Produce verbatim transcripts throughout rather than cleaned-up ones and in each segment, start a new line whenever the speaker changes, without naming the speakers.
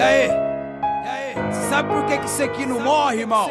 E aí? E aí? Cê sabe por que que isso aqui não morre, irmão?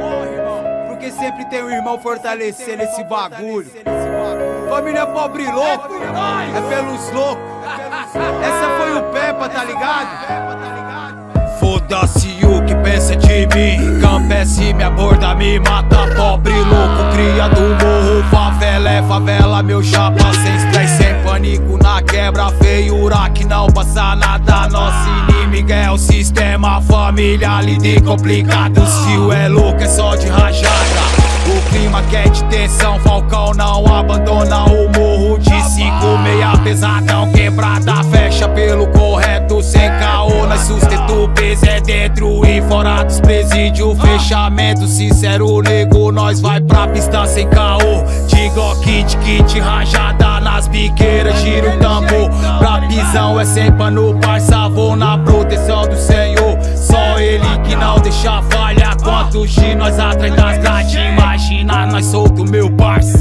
Porque sempre tem um irmão fortalecendo esse bagulho. Família pobre e louco, é pelos loucos. Essa foi o Peppa, tá ligado? Foda-se o que pensa de mim. Campece me aborda, me mata. Pobre louco, cria do morro. Favela é favela, meu chapa. Sem estresse, sem pânico na quebra. Feiura que não passa nada. Nosso inimigo é o sistema. Família lida complicado. Se o é louco é só de rajada. O clima quer de tensão. Falcão não abandona o morro. De cinco, meia pesadão. Quebrada, fecha pelo correto. Sem caô, nós sustento o peso é dentro e fora dos presídios. Fechamento sincero, nego, nós vai pra pista sem caô. De Glock, de kit, rajada nas biqueiras, gira o tambor. Pra pisão é sem pano, parça, vou na proteção do Senhor. Só ele que não deixa falha. Quantos de nós atrás das grades, imagina nós solto, meu parça.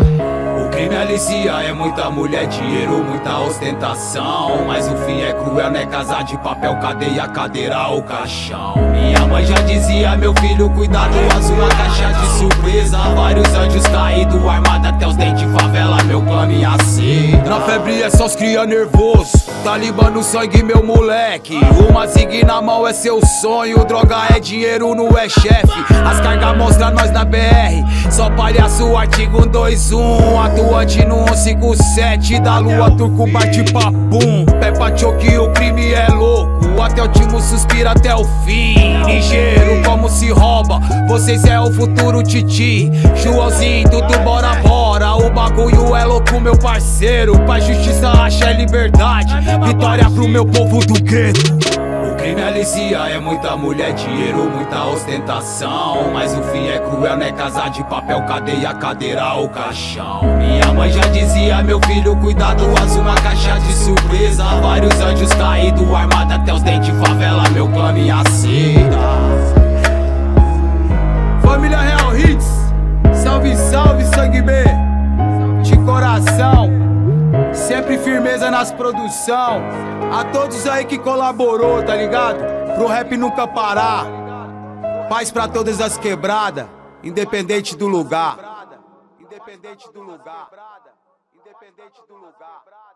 O crime alicia, é muita mulher, dinheiro, muita ostentação. Mas o fim é cruel, né? Casa de papel, cadeia, cadeira ou caixão. Minha mãe já dizia, meu filho, cuidado, azul na caixa de surpresa. Vários anjos caídos, armado até os dentes, favela, meu clã me aceita. Na febre é só os cria nervoso, Talibã no sangue, meu moleque. Uma zig na mão é seu sonho, droga é dinheiro, não é chefe. As cargas mostra nós na B R, só palhaço, artigo dois um. Atuante no cento e cinquenta e sete, da lua turco bate papum. Peppa choque, o crime é louco, até o último suspira até o fim. Ligeiro como se rouba, vocês é o futuro titi. Joãozinho, tudo bora bora, o bagulho é louco, meu parceiro. Paz, justiça, acha é liberdade, vitória pro meu povo do gueto. O crime alicia, é muita mulher, dinheiro, muita ostentação. Mas o fim é cruel, né? Casa de papel, cadeia, cadeira ou caixão. Minha mãe já dizia, meu filho, cuidado, azul na caixa de surpresa. Vários anjos caídos, armado até os dentes, favela, meu clã me aceita. Família Real Hits, salve, salve, sangue B, de coração. Sempre firmeza nas produção. A todos aí que colaborou, tá ligado? Pro rap nunca parar. Paz pra todas as quebradas, independente do lugar. Independente do lugar. Independente do lugar.